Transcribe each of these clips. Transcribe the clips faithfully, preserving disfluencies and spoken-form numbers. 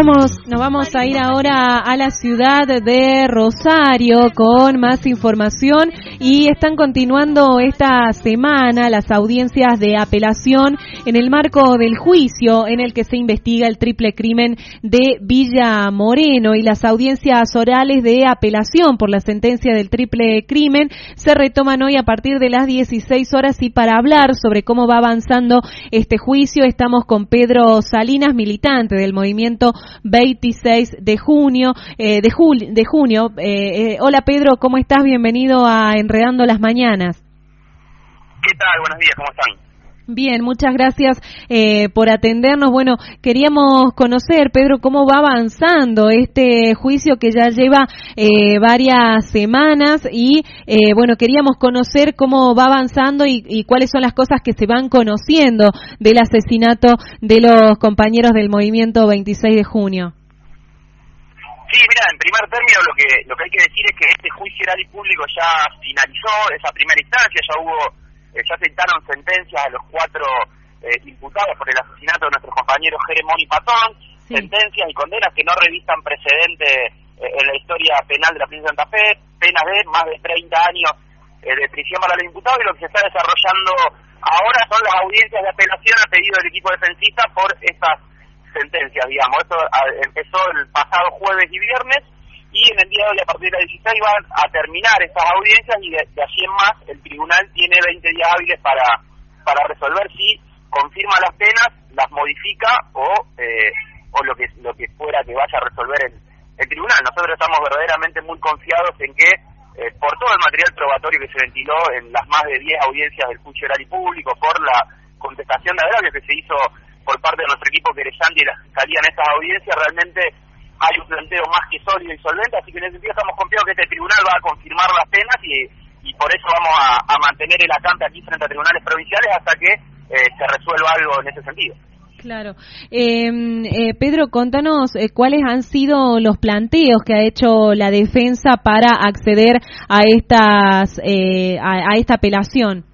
vamos, nos vamos a ir ahora a la ciudad de Rosario con más información y están continuando esta semana las audiencias de apelación en el marco del juicio en el que se investiga el triple crimen de Villa Moreno, y las audiencias orales de apelación por la sentencia del triple crimen se retoman hoy a partir de las dieciséis horas, y para hablar sobre cómo va avanzando este juicio estamos con Pedro Salinas, militante del movimiento veintiséis de junio, eh, de, jul- de junio. Eh, eh, hola Pedro, ¿cómo estás? Bienvenido a Enredando las Mañanas. ¿Qué tal? Buenos días, ¿cómo están? Bien, muchas gracias eh, por atendernos. Bueno, queríamos conocer, Pedro, cómo va avanzando este juicio que ya lleva eh, varias semanas y, eh, bueno, queríamos conocer cómo va avanzando y, y cuáles son las cosas que se van conociendo del asesinato de los compañeros del movimiento veintiséis de junio. Sí, mira, en primer término lo que lo que hay que decir es que este juicio oral y público ya finalizó esa primera instancia, ya hubo Eh, ya se dictaron sentencias a los cuatro eh, imputados por el asesinato de nuestros compañeros Jeremón y Patón, sí. Sentencias y condenas que no revisan precedentes eh, en la historia penal de la provincia de Santa Fe, penas de más de treinta años eh, de prisión para los imputados, y lo que se está desarrollando ahora son las audiencias de apelación a pedido del equipo defensista por estas sentencias, digamos. Esto a, empezó el pasado jueves y viernes, y en el día de hoy, a partir de las dieciséis, van a terminar estas audiencias, y de, de allí en más el tribunal tiene veinte días hábiles para para resolver si confirma las penas, las modifica o eh, o lo que lo que fuera que vaya a resolver el, el tribunal. Nosotros estamos verdaderamente muy confiados en que, eh, por todo el material probatorio que se ventiló en las más de diez audiencias del juicio oral y público, por la contestación de agravio que se hizo por parte de nuestro equipo querellante y la fiscalía en estas audiencias, realmente hay un planteo más que sólido y solvente, así que en ese sentido estamos confiados que este tribunal va a confirmar las penas, y, y por eso vamos a, a mantener el acante aquí frente a tribunales provinciales hasta que eh, se resuelva algo en ese sentido. Claro. Eh, eh, Pedro, contanos eh, cuáles han sido los planteos que ha hecho la defensa para acceder a estas eh, a, a esta apelación.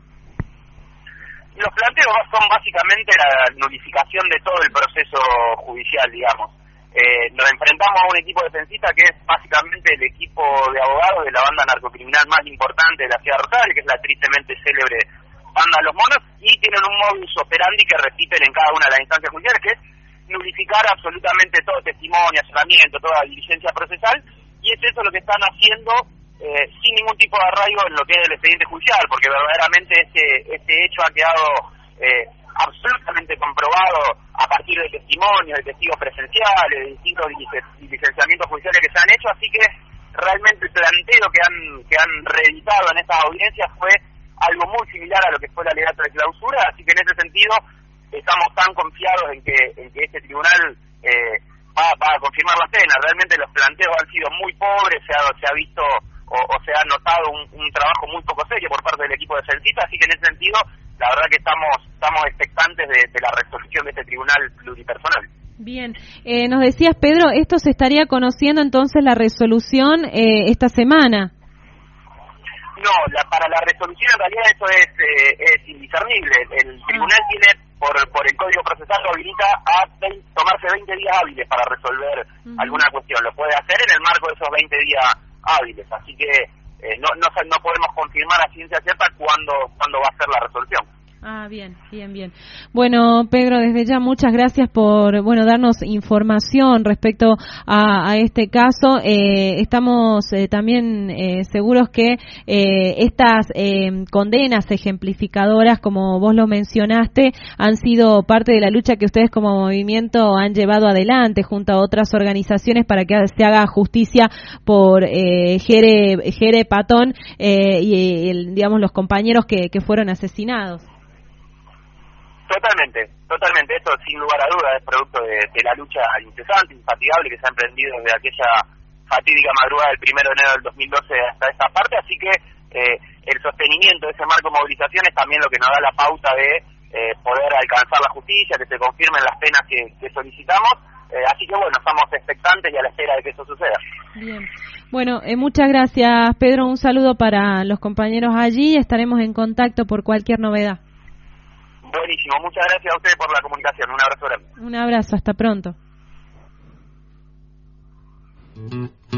Los planteos son básicamente la nulificación de todo el proceso judicial, digamos. Eh, nos enfrentamos a un equipo defensista que es básicamente el equipo de abogados de la banda narcocriminal más importante de la ciudad de Rosario, que es la tristemente célebre banda Los Monos, y tienen un modus operandi que repiten en cada una de las instancias judiciales, que es nulificar absolutamente todo testimonio, asesoramiento, toda diligencia procesal, y es eso lo que están haciendo eh, sin ningún tipo de arraigo en lo que es el expediente judicial, porque verdaderamente este, este hecho ha quedado eh, absolutamente comprobado a partir de testimonios, de testigos presenciales, de distintos licenciamientos judiciales que se han hecho, así que realmente el planteo que han que han reeditado en estas audiencias fue algo muy similar a lo que fue la alegato de clausura, así que en ese sentido estamos tan confiados en que en que este tribunal eh, va, va a confirmar las penas. Realmente los planteos han sido muy pobres, se ha, se ha visto o, o se ha notado un, un trabajo muy poco serio por parte del equipo defensista, así que en ese sentido la verdad que estamos estamos expectantes de, de la resolución de este tribunal pluripersonal. Bien, eh, nos decías, Pedro, esto se estaría conociendo entonces la resolución eh, esta semana. No, la, para la resolución en realidad eso es eh, es indiscernible. El, el tribunal tiene, por por el Código Procesal, lo habilita a veinte, tomarse veinte días hábiles para resolver uh-huh. alguna cuestión. Lo puede hacer en el marco de esos veinte días hábiles, así que Eh, no, no no podemos confirmar a ciencia cierta cuándo cuándo va a ser la resolución. Ah, bien, bien, bien. Bueno, Pedro, desde ya muchas gracias por, bueno, darnos información respecto a, a este caso. Eh, estamos eh, también eh, seguros que eh, estas eh, condenas ejemplificadoras, como vos lo mencionaste, han sido parte de la lucha que ustedes como movimiento han llevado adelante junto a otras organizaciones para que se haga justicia por eh, Jere, Jere Patón eh, y, el, digamos, los compañeros que, que fueron asesinados. Totalmente, totalmente. Esto sin lugar a dudas es producto de, de la lucha incesante, infatigable que se ha emprendido desde aquella fatídica madrugada del primero de enero del dos mil doce hasta esta parte, así que eh, el sostenimiento de ese marco de movilización es también lo que nos da la pauta de eh, poder alcanzar la justicia, que se confirmen las penas que, que solicitamos, eh, así que bueno, estamos expectantes y a la espera de que eso suceda. Bien. Bueno, eh, muchas gracias, Pedro, un saludo para los compañeros allí, estaremos en contacto por cualquier novedad. Buenísimo, muchas gracias a ustedes por la comunicación, un abrazo grande. Un abrazo, hasta pronto. Thank you.